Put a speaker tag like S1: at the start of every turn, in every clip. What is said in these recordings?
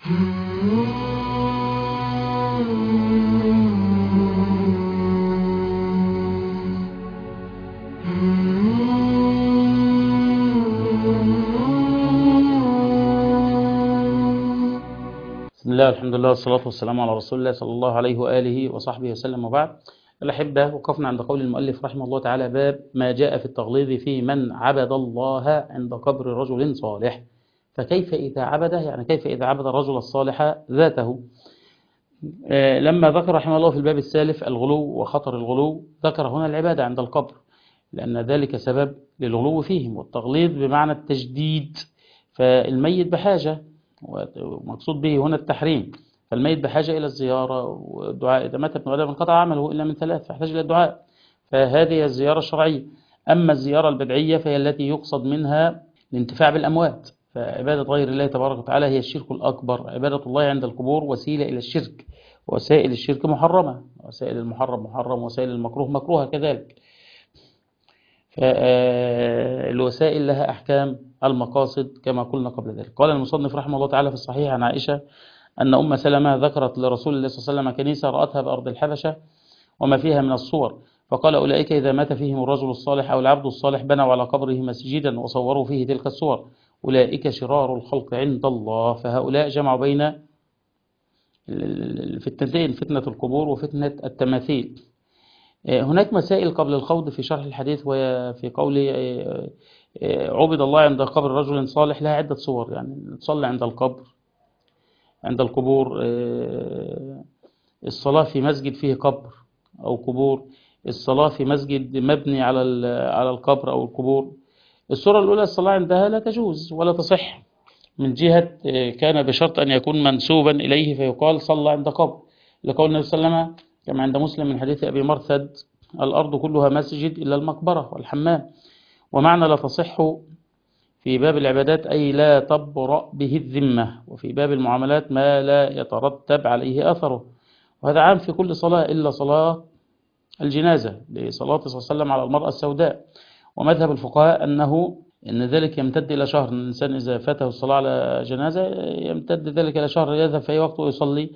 S1: بسم الله والحمد لله والصلاة والسلام على رسول الله صلى الله عليه وآله وصحبه وسلم، وبعد. الأحبة، وقفنا عند قول المؤلف رحمه الله تعالى: باب ما جاء في التغليظ في من عبد الله عند قبر رجل صالح. فكيف إذا عبده؟ يعني كيف إذا عبد الرجل الصالح ذاته؟ لما ذكر رحمه الله في الباب السالف الغلو وخطر الغلو، ذكر هنا العبادة عند القبر، لأن ذلك سبب للغلو فيهم، والتغليظ بمعنى التجديد. فالميت بحاجة، ومقصود به هنا التحريم. فالميت بحاجة إلى الزيارة والدعاء. إذا مات ابن آدم انقطع عمله إلا من ثلاث، فيحتاج إلى الدعاء. فهذه الزيارة الشرعية. أما الزيارة البدعية فهي التي يقصد منها الانتفاع بالأموات. فعبادة غير الله تبارك وتعالى هي الشرك الأكبر. عبادة الله عند القبور وسيلة إلى الشرك، وسائل الشرك محرمة، وسائل المحرم محرم، وسائل المكروه مكروهة كذلك. فالوسائل لها أحكام المقاصد كما قلنا قبل ذلك. قال المصنف رحمه الله تعالى في الصحيح عن عائشة أن أم سلمة ذكرت لرسول الله صلى الله عليه وسلم كنيسة رأتها بأرض الحبشة وما فيها من الصور، فقال: أولئك إذا مات فيهم الرجل الصالح أو العبد الصالح بنوا على قبره مسجدا وصوروا فيه تلك الصور، أولئك شرار الخلق عند الله. فهؤلاء جمعوا بين الفتنتين، فتنة القبور وفتنة التماثيل. هناك مسائل قبل الخوض في شرح الحديث، وفي قول عبد الله عند قبر رجل صالح لها عدة صور. يعني تصلي عند القبر، عند القبور، الصلاة في مسجد فيه قبر أو قبور، الصلاة في مسجد مبني على القبر أو القبور. الصورة الأولى الصلاة عندها لا تجوز ولا تصح، من جهة كان بشرط أن يكون منسوبا إليه فيقال صلى عند قبر، لقول النبي صلى الله عليه وسلم كما عند مسلم من حديث أبي مرثد: الأرض كلها مسجد إلا المقبرة والحمام. ومعنى لا تصح في باب العبادات أي لا تبرأ به الذمة، وفي باب المعاملات ما لا يترتب عليه أثره. وهذا عام في كل صلاة إلا صلاة الجنازة، لصلاة صلى الله عليه وسلم على المرأة السوداء. ومذهب الفقهاء أن ذلك يمتد إلى شهر. الإنسان إذا فاته الصلاة على جنازة يمتد ذلك إلى شهر، يذهب في أي وقت ويصلي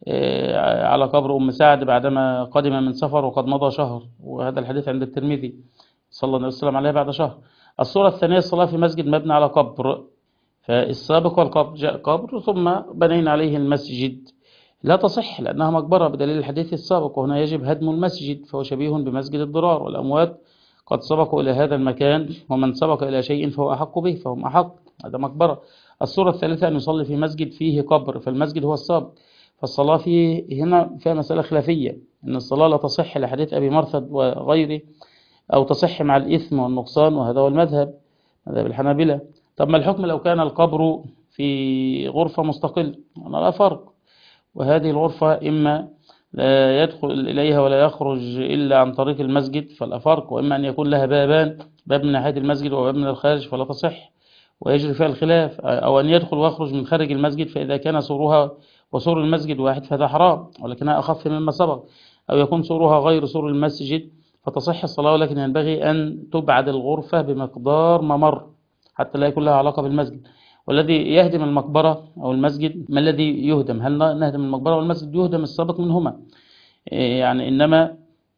S1: على قبر أم سعد بعدما قدم من سفر وقد مضى شهر. وهذا الحديث عند الترمذي، صلى الله عليه وسلم عليه بعد شهر. الصورة الثانية الصلاة في مسجد مبني على قبر. فالسابق والقبر، جاء قبر ثم بنينا عليه المسجد، لا تصح لأنها مقبرة بدليل الحديث السابق، وهنا يجب هدم المسجد، فهو شبيه بمسجد الضرار، والأموات قد سبقوا إلى هذا المكان، ومن سبق إلى شيء فهو أحق به، فهم أحق، هذا مقبرة. الصورة الثالثة أن يصلي في مسجد فيه قبر، فالمسجد هو السابق. فالصلاة فيه هنا فيها مسألة خلافية، أن الصلاة لا تصح لحديث أبي مرثد وغيره، أو تصح مع الإثم والنقصان، وهذا هو المذهب، مذهب الحنابلة. طب ما الحكم لو كان القبر في غرفة مستقل؟ أنا لا فرق، وهذه الغرفة إما لا يدخل إليها ولا يخرج إلا عن طريق المسجد فلا فرق، وإما أن يكون لها بابان، باب من ناحية المسجد وباب من الخارج، فلا تصح ويجري فيها الخلاف. أو أن يدخل ويخرج من خارج المسجد، فإذا كان سورها وسور المسجد واحد فهذا حرام، ولكنها أخف مما سبق. أو يكون سورها غير سور المسجد فتصح الصلاة، ولكن ينبغي أن تبعد الغرفة بمقدار ممر حتى لا يكون لها علاقة بالمسجد. والذي يهدم المقبرة أو المسجد، ما الذي يهدم؟ هل نهدم المقبرة والمسجد؟ يهدم السابق منهما، يعني إنما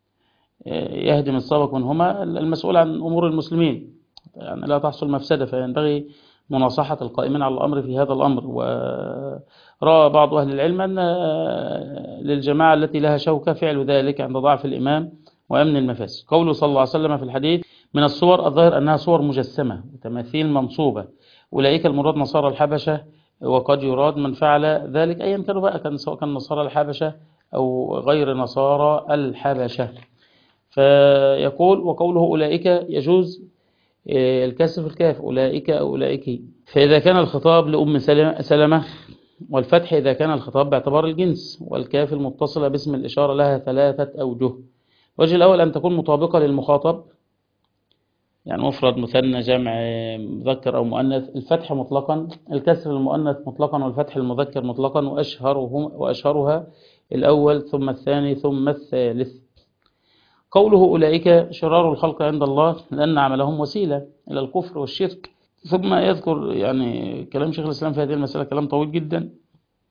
S1: يهدم السابق منهما المسؤول عن أمور المسلمين، يعني لا تحصل مفسدة. فينبغي مناصحة القائمين على الأمر في هذا الأمر. ورأى بعض أهل العلم أن للجماعة التي لها شوكة فعل ذلك عند ضعف الإمام وأمن المفاسد. قوله صلى الله عليه وسلم في الحديث: من الصور الظاهر أنها صور مجسمة وتماثيل منصوبة، أولئك المراد نصارى الحبشة، وقد يراد من فعل ذلك أيا كانوا بقى، سواء كان نصارى الحبشة أو غير نصارى الحبشة. فيقول: وقوله أولئك يجوز الكسر في الكاف، أولئك أو أولئك، فإذا كان الخطاب لأم سلمة، والفتح إذا كان الخطاب باعتبار الجنس، والكاف المتصلة باسم الإشارة لها ثلاثة أوجه. الوجه الأول أن تكون مطابقة للمخاطب، يعني مفرد مثنى جمع مذكر أو مؤنث، الفتح مطلقا، الكسر المؤنث مطلقا، والفتح المذكر مطلقا، وأشهرها الأول ثم الثاني ثم الثالث. قوله أولئك شرار الخلق عند الله لأن عملهم وسيلة إلى الكفر والشرك. ثم يذكر يعني كلام شيخ الإسلام في هذه المسألة كلام طويل جدا،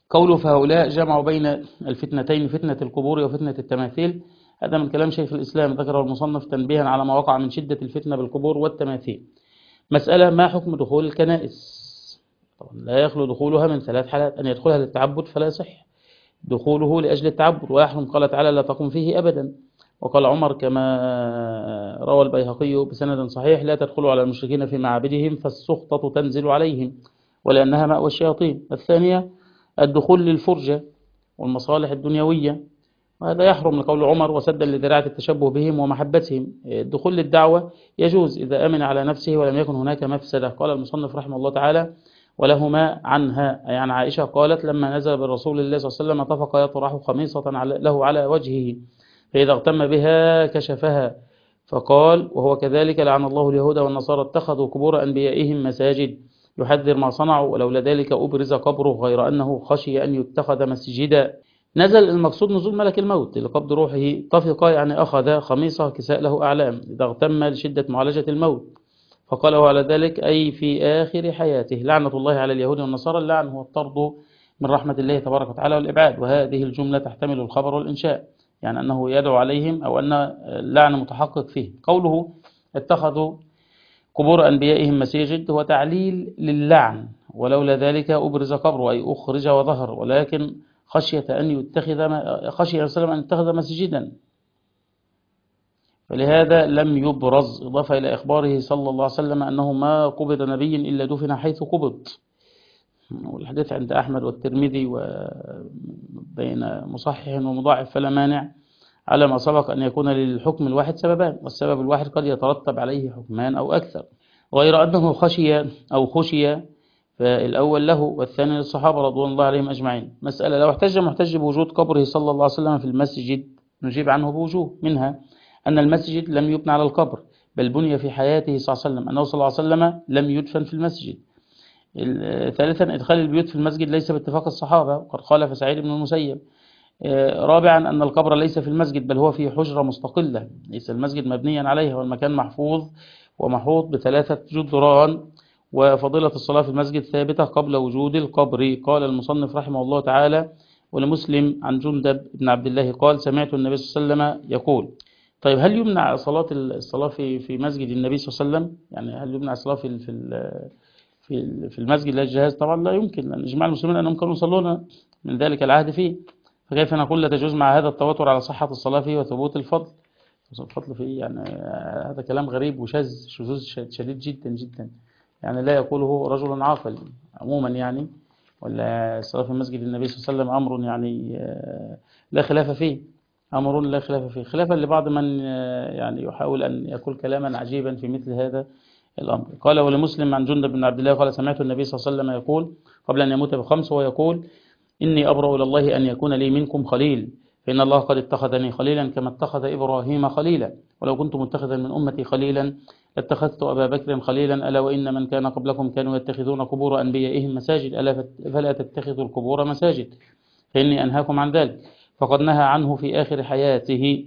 S1: قوله فهؤلاء جمعوا بين الفتنتين، فتنة القبور وفتنة التماثيل، هذا من كلام شيخ الإسلام ذكره المصنف تنبيها على ما وقع من شدة الفتنة بالقبور والتماثيل. مسألة: ما حكم دخول الكنائس؟ طبعا لا يخلو دخولها من ثلاث حالات: أن يدخلها للتعبد فلا يصح دخوله لأجل التعبد ويحرم، قال تعالى: لا تقم فيه أبدا. وقال عمر كما روى البيهقي بسند صحيح: لا تدخلوا على المشركين في معابدهم فالسخطة تنزل عليهم، ولأنها مأوى الشياطين. الثانية: الدخول للفرجة والمصالح الدنيوية، وهذا يحرم لقول عمر وسدا لذراعة التشبه بهم ومحبتهم. الدخول للدعوة يجوز إذا أمن على نفسه ولم يكن هناك مفسدة. قال المصنف رحمه الله تعالى: ولهما عنها، أي عن عائشة قالت: لما نزل بالرسول الله صلى الله عليه وسلم طفق يطرح خميصة له على وجهه، فإذا اغتم بها كشفها، فقال: وهو كذلك لعن الله اليهود والنصارى اتخذوا قبور أنبيائهم مساجد، يحذر ما صنعوا، ولولا ذلك أبرز قبره، غير أنه خشي أن يتخذ مسجدا. نزل المقصود نزول ملك الموت لقبض روحه، طفق يعني أخذ خميصة كساء له أعلام إذا اغتم لشدة معالجة الموت، فقال على ذلك أي في آخر حياته: لعنة الله على اليهود والنصارى. اللعن هو الطرد من رحمة الله تبارك وتعالى والإبعاد، وهذه الجملة تحتمل الخبر والإنشاء، يعني أنه يدعو عليهم أو أن اللعن متحقق فيه. قوله اتخذوا قبور أنبيائهم مساجد هو تعليل للعن، ولولا ذلك أبرز قبره أي أخرج وظهر، ولكن خشية أن يتخذ مسجدا، فلهذا لم يبرز، إضافة إلى إخباره صلى الله عليه وسلم أنه ما قبض نبي إلا دفن حيث قبض، والحديث عند أحمد والترمذي وبين مصحح ومضاعف، فلا مانع على ما سبق أن يكون للحكم الواحد سببان، والسبب الواحد قد يترتب عليه حكمان أو أكثر، غير أنه خشي فالأول له والثاني للصحابة رضوان الله عليهم أجمعين. مسألة: لو احتج محتج بوجود قبره صلى الله عليه وسلم في المسجد نجيب عنه بوجوه، منها أن المسجد لم يبنى على القبر، بل بني في حياته صلى الله عليه وسلم، أنه صلى الله عليه وسلم لم يدفن في المسجد. ثالثا: إدخال البيوت في المسجد ليس باتفاق الصحابة، وقد خالف سعيد بن المسيب. رابعا: أن القبر ليس في المسجد بل هو في حجرة مستقلة، ليس المسجد مبنيا عليها، والمكان محفوظ ومحوط بثلاثة جدران، وفضيلة الصلاة في المسجد ثابتة قبل وجود القبر. قال المصنف رحمه الله تعالى: ولمسلم عن جندب بن عبد الله قال: سمعت النبي صلى الله عليه وسلم يقول. طيب، هل يمنع الصلاة في مسجد النبي صلى الله عليه وسلم؟ يعني هل يمنع الصلاة في المسجد لا الجهاز؟ طبعا لا يمكن، لأن إجماع المسلمين أنهم كانوا يصلون من ذلك العهد فيه، فكيف نقول لا تجوز مع هذا التواتر على صحة الصلاة فيه وثبوت الفضل فيه؟ يعني هذا كلام غريب وشاذ شذوذ شديد جدا جدا، يعني لا يقوله رجل عاقل عموما يعني. ولا الصلاة في مسجد النبي صلى الله عليه وسلم أمر يعني لا خلاف فيه، أمر لا خلاف فيه، خلافا لبعض من يعني يحاول أن يقول كلاما عجيبا في مثل هذا الأمر. قال: ولمسلم عن جندب بن عبد الله قال: سمعت النبي صلى الله عليه وسلم يقول قبل أن يموت ب5، ويقول: إني أبرأ إلى الله أن يكون لي منكم خليل، فإن الله قد اتخذني خليلا كما اتخذ إبراهيم خليلا، ولو كنت متخذا من أمتي خليلا لاتخذت أبا بكر خليلا، ألا وإن من كان قبلكم كانوا يتخذون قبور أنبيائهم مساجد، ألا فلا تتخذوا القبور مساجد، فإني أنهاكم عن ذلك، فقد نهى عنه في آخر حياته.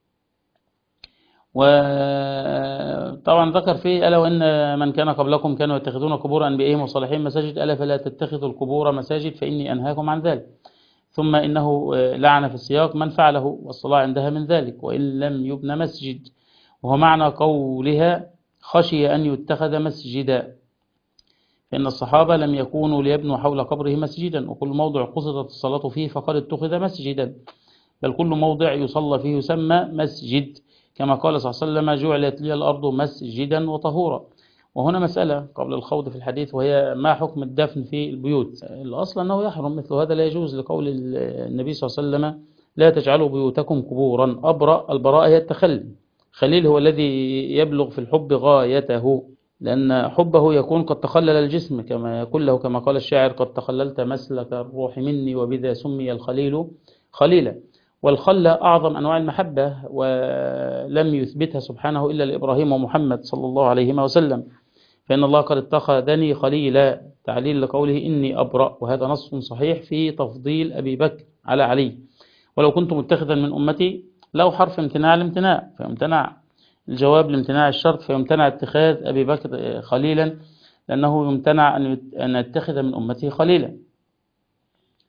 S1: وطبعا ذكر فيه: ألا وإن من كان قبلكم كانوا يتخذون قبور أنبيائهم وصالحين مساجد، ألا فلا تتخذوا القبور مساجد، فإني أنهاكم عن ذلك. ثم إنه لعن في السياق من فعله، والصلاة عندها من ذلك وإن لم يبنى مسجد، وهو معنى قولها: خشي أن يتخذ مسجدا، فإن الصحابة لم يكونوا ليبنوا حول قبره مسجدا، وكل موضع قصدت الصلاة فيه فقد اتخذ مسجدا، بل كل موضع يصلى فيه يسمى مسجد، كما قال صلى الله عليه وسلم: جعلت لي الأرض مسجدا وطهورا. وهنا مسألة قبل الخوض في الحديث، وهي: ما حكم الدفن في البيوت؟ الأصل أنه يحرم، مثل هذا لا يجوز لقول النبي صلى الله عليه وسلم: لا تجعلوا بيوتكم قبورا. أبرأ، البراءة هي التخلي، خليل هو الذي يبلغ في الحب غايته، لأن حبه يكون قد تخلل الجسم، كما يقول له كما قال الشاعر: قد تخللت مسلك الروح مني، وبذا سمي الخليل خليلا. والخلة أعظم أنواع المحبة، ولم يثبتها سبحانه إلا لإبراهيم ومحمد صلى الله عليه وسلم، فإن الله قد اتخذني خليلا، تعليل لقوله: إني أبرأ، وهذا نص صحيح في تفضيل أبي بكر على علي. ولو كنت متخذا من أمتي، لو حرف امتناع الامتناع، فيمتنع الجواب لامتناع الشرط، فيمتنع اتخاذ أبي بكر خليلا، لأنه يمتنع أن يتخذ من أمته خليلا.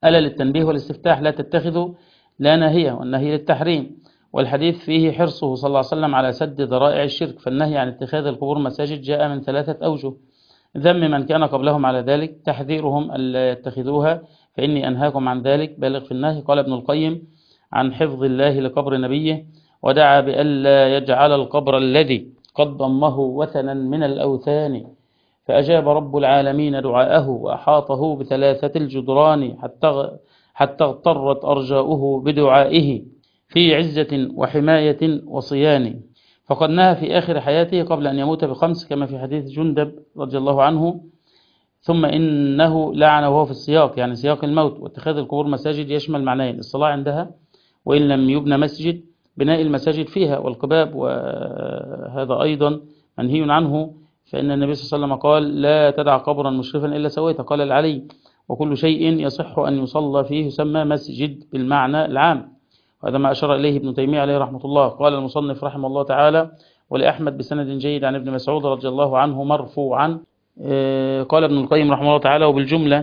S1: ألا للتنبيه والاستفتاح لا تتخذوا لا ناهية، والنهي للتحريم. والحديث فيه حرصه صلى الله عليه وسلم على سد ذرائع الشرك، فالنهي عن اتخاذ القبور مساجد جاء من 3 أوجه: ذم من كان قبلهم على ذلك، تحذيرهم ألا يتخذوها فإني أنهاكم عن ذلك بالغ في النهي. قال ابن القيم عن حفظ الله لقبر نبيه: ودعا بألا يجعل القبر الذي قد ضمه وثنا من الأوثان، فأجاب رب العالمين دعاءه وأحاطه ب3 الجدران، حتى اغترت أرجاؤه بدعائه في عزة وحماية وصيان. فقد نهى في آخر حياته قبل أن يموت ب5 كما في حديث جندب رضي الله عنه: ثم إنه لعن وهو في السياق، يعني سياق الموت. واتخاذ القبور مساجد يشمل معنيين: الصلاة عندها وإن لم يبنى مسجد، بناء المساجد فيها، والقباب، وهذا أيضا منهي عنه، فإن النبي صلى الله عليه وسلم قال: لا تدع قبرا مشرفا إلا سويته. قال العلي: وكل شيء يصح أن يصلى فيه يسمى مسجد بالمعنى العام، وهذا ما أشار إليه ابن تيمية عليه رحمة الله. قال المصنف رحمه الله تعالى: ولأحمد بسند جيد عن ابن مسعود رضي الله عنه مرفوعا. قال ابن القيم رحمه الله تعالى: وبالجملة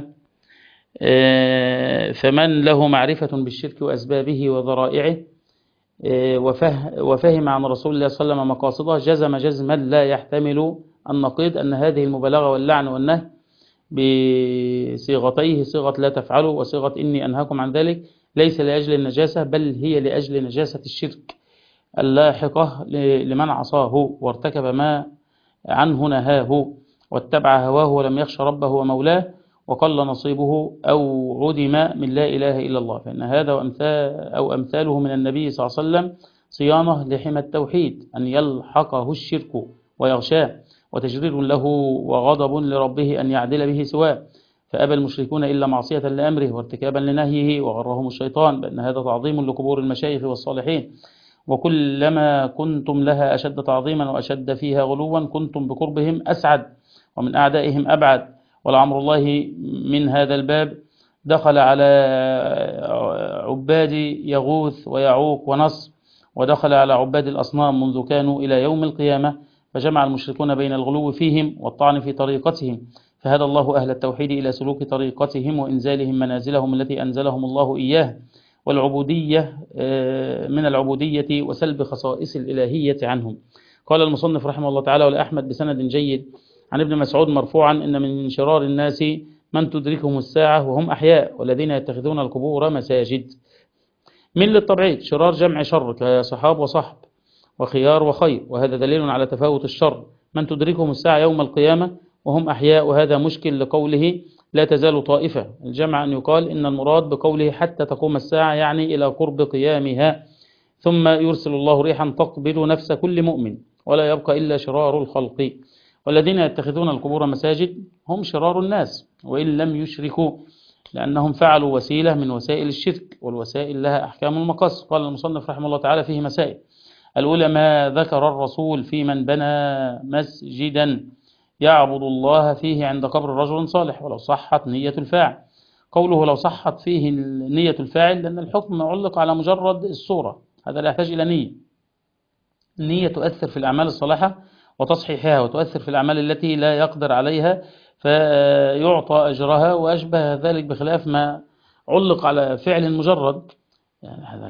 S1: فمن له معرفة بالشرك وأسبابه وذرائعه وفهم عن رسول الله صلى الله عليه وسلم مقاصده، جزم جزما لا يحتمل النقيض أن هذه المبالغة واللعن والنهي بصيغتيه، صيغة لا تفعلوا وصيغة إني أنهاكم عن ذلك، ليس لأجل النجاسة، بل هي لأجل نجاسة الشرك اللاحقة لمن عصاه وارتكب ما عنه نهاه واتبع هواه ولم يخش ربه ومولاه، وقل نصيبه أو عدم من لا إله إلا الله. فإن هذا أو أمثاله من النبي صلى الله عليه وسلم صيانة لحمى التوحيد أن يلحقه الشرك ويغشاه، وتجريد له وغضب لربه أن يعدل به سواه. فأبى المشركون إلا معصية لأمره وارتكابا لنهيه، وغرهم الشيطان بأن هذا تعظيم لقبور المشايخ والصالحين، وكلما كنتم لها أشد تعظيما وأشد فيها غلوا كنتم بقربهم أسعد ومن أعدائهم أبعد. ولعمر الله من هذا الباب دخل على عباد يغوث ويعوق ونصر، ودخل على عباد الأصنام منذ كانوا إلى يوم القيامة، فجمع المشركون بين الغلو فيهم والطعن في طريقتهم، فهدى الله أهل التوحيد إلى سلوك طريقتهم وإنزالهم منازلهم التي أنزلهم الله إياه، والعبودية من العبودية وسلب خصائص الإلهية عنهم. قال المصنف رحمه الله تعالى: ولأحمد بسند جيد عن ابن مسعود مرفوعا: إن من شرار الناس من تدركهم الساعة وهم أحياء، والذين يتخذون القبور مساجد. من للطبعيد، شرار جمع شر كصحاب وصحب وخيار وخير، وهذا دليل على تفاوت الشر. من تدركهم الساعة يوم القيامة وهم أحياء، وهذا مشكل لقوله لا تزال طائفة. الجمع أن يقال إن المراد بقوله حتى تقوم الساعة يعني إلى قرب قيامها، ثم يرسل الله ريحا تقبض نفس كل مؤمن ولا يبقى إلا شرار الخلق. والذين يتخذون القبور مساجد هم شرار الناس وإن لم يشركوا، لأنهم فعلوا وسيلة من وسائل الشرك، والوسائل لها أحكام المقص. قال المصنف رحمه الله تعالى: فيه مسائل. الأولى ما ذكر الرسول في من بنى مسجدا يعبد الله فيه عند قبر رجل صالح ولو صحت نية الفاعل. قوله لو صحت فيه نية الفاعل لأن الحكم علق على مجرد الصورة، هذا لا يحتاج إلى نية. النية تؤثر في الأعمال الصالحة وتصحيحها، وتؤثر في الأعمال التي لا يقدر عليها فيعطى أجرها، وأشبه ذلك بخلاف ما علق على فعل مجرد، يعني هذا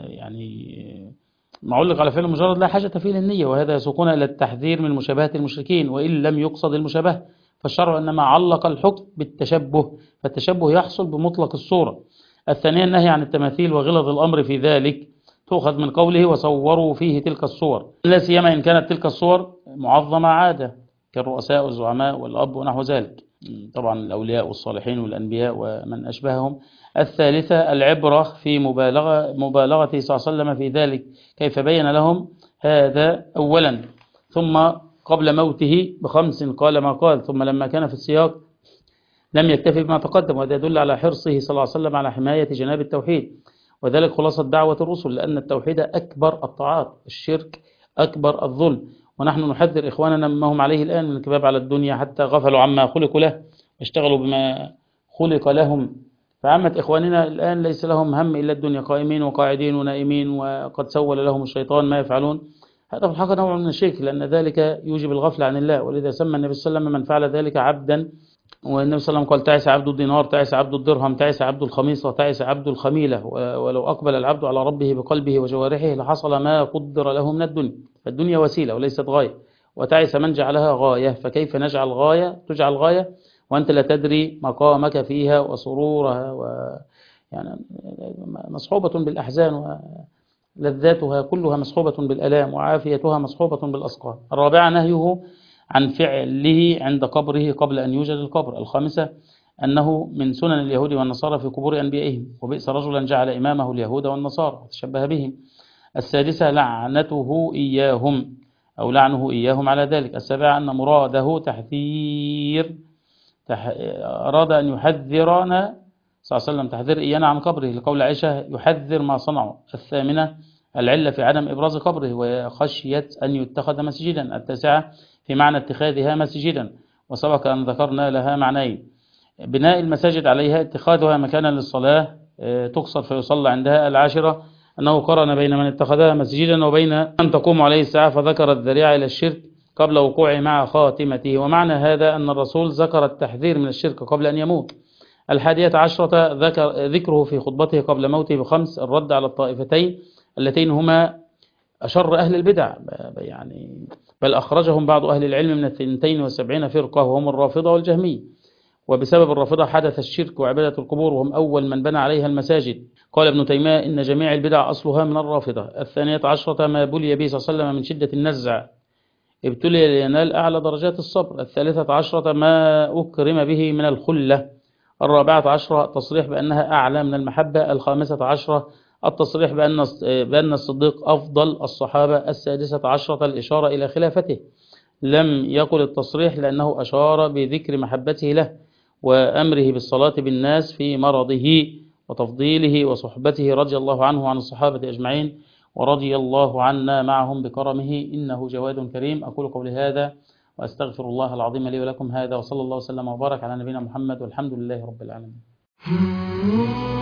S1: لا ما علق على فعل مجرد لا حاجة فيه للنية، وهذا يسوقنا إلى التحذير من مشابهة المشركين وإن لم يقصد المشابهة. فالشرع إنما علق الحكم بالتشبه، فالتشبه يحصل بمطلق الصورة. الثانية النهي عن التماثيل وغلظ الأمر في ذلك، تؤخذ من قوله وصوروا فيه تلك الصور، لا سيما إن كانت تلك الصور معظمة عادة كالرؤساء والزعماء والأب ونحو ذلك، طبعا الأولياء والصالحين والأنبياء ومن أشبههم. الثالثة العبرة في مبالغته صلى الله عليه وسلم في ذلك، كيف بين لهم هذا أولا، ثم قبل موته ب5 قال ما قال، ثم لما كان في السياق لم يكتفي بما تقدم، وهذا يدل على حرصه صلى الله عليه وسلم على حماية جناب التوحيد، وذلك خلاصة دعوة الرسل، لأن التوحيد أكبر الطاعات، الشرك أكبر الظلم. ونحن نحذر إخواننا مما هم عليه الآن من الكباب على الدنيا حتى غفلوا عما خلقوا له واشتغلوا بما خلق لهم. فعامة إخواننا الآن ليس لهم هم إلا الدنيا، قائمين وقاعدين ونائمين، وقد سول لهم الشيطان ما يفعلون. هذا في الحقيقة نوع من الشرك، لأن ذلك يوجب الغفلة عن الله، ولذا سمى النبي صلى الله عليه وسلم من فعل ذلك عبدا والنبي صلى الله عليه وسلم قال تعس عبد الدينار، تعس عبد الدرهم، تعس عبد الخميصة، تعس عبد الخميلة. ولو أقبل العبد على ربه بقلبه وجوارحه لحصل ما قدر له من الدنيا. فالدنيا وسيلة وليست غاية، وتعس من جعلها غاية. فكيف تجعل غاية وأنت لا تدري مقامك فيها وسرورها يعني مصحوبة بالأحزان، ولذاتها كلها مصحوبة بالألام، وعافيتها مصحوبة بالأسقام. الرابعة نهيه عن فعله عند قبره قبل أن يوجد القبر. الخامسة أنه من سنن اليهود والنصارى في قبور أنبيائهم، وبئس رجلا جعل إمامه اليهود والنصارى وتشبه بهم. السادسة لعنته إياهم أو لعنه إياهم على ذلك. السابعة أن مراده أراد أن يحذرنا صلى الله عليه وسلم تحذير إيانا عن قبره، لقول عائشة يحذر ما صنعوا. الثامنة العلة في عدم إبراز قبره وخشية أن يتخذ مسجدا. التاسعة في معنى اتخاذها مسجدا، وسبق أن ذكرنا لها معنيين: بناء المساجد عليها، اتخاذها مكانا للصلاة تقصر فيصلى عندها. العاشرة أنه قرن بين من اتخذها مسجدا وبين أن تقوم عليه الساعة، فذكر الذريعة إلى الشرك قبل وقوعه مع خاتمته. ومعنى هذا أن الرسول ذكر التحذير من الشرك قبل أن يموت. الحادية عشرة ذكره في خطبته قبل موته بخمس: الرد على الطائفتين اللتين هما أشر أهل البدع، يعني بل أخرجهم بعض أهل العلم من 72 فرقة، وهم الرافضة والجهمية. وبسبب الرافضة حدث الشرك وعبادة القبور، وهم أول من بنى عليها المساجد. قال ابن تيمية إن جميع البدع أصلها من الرافضة. الثانية عشرة ما بلي به صلى الله عليه وسلم من شدة النزع، ابتلي لينال أعلى درجات الصبر. الثالثة عشرة ما أكرم به من الخلة. الرابعة عشرة التصريح بأنها أعلى من المحبة. الخامسة عشرة التصريح بأن الصديق أفضل الصحابة. السادسة عشرة الإشارة إلى خلافته، لم يقل التصريح لأنه أشار بذكر محبته له وأمره بالصلاة بالناس في مرضه وتفضيله وصحبته رضي الله عنه وعن الصحابة أجمعين، ورضي الله عنا معهم بكرمه إنه جواد كريم. أقول قولي هذا وأستغفر الله العظيم لي ولكم هذا، وصلى الله وسلم وبارك على نبينا محمد، والحمد لله رب العالمين.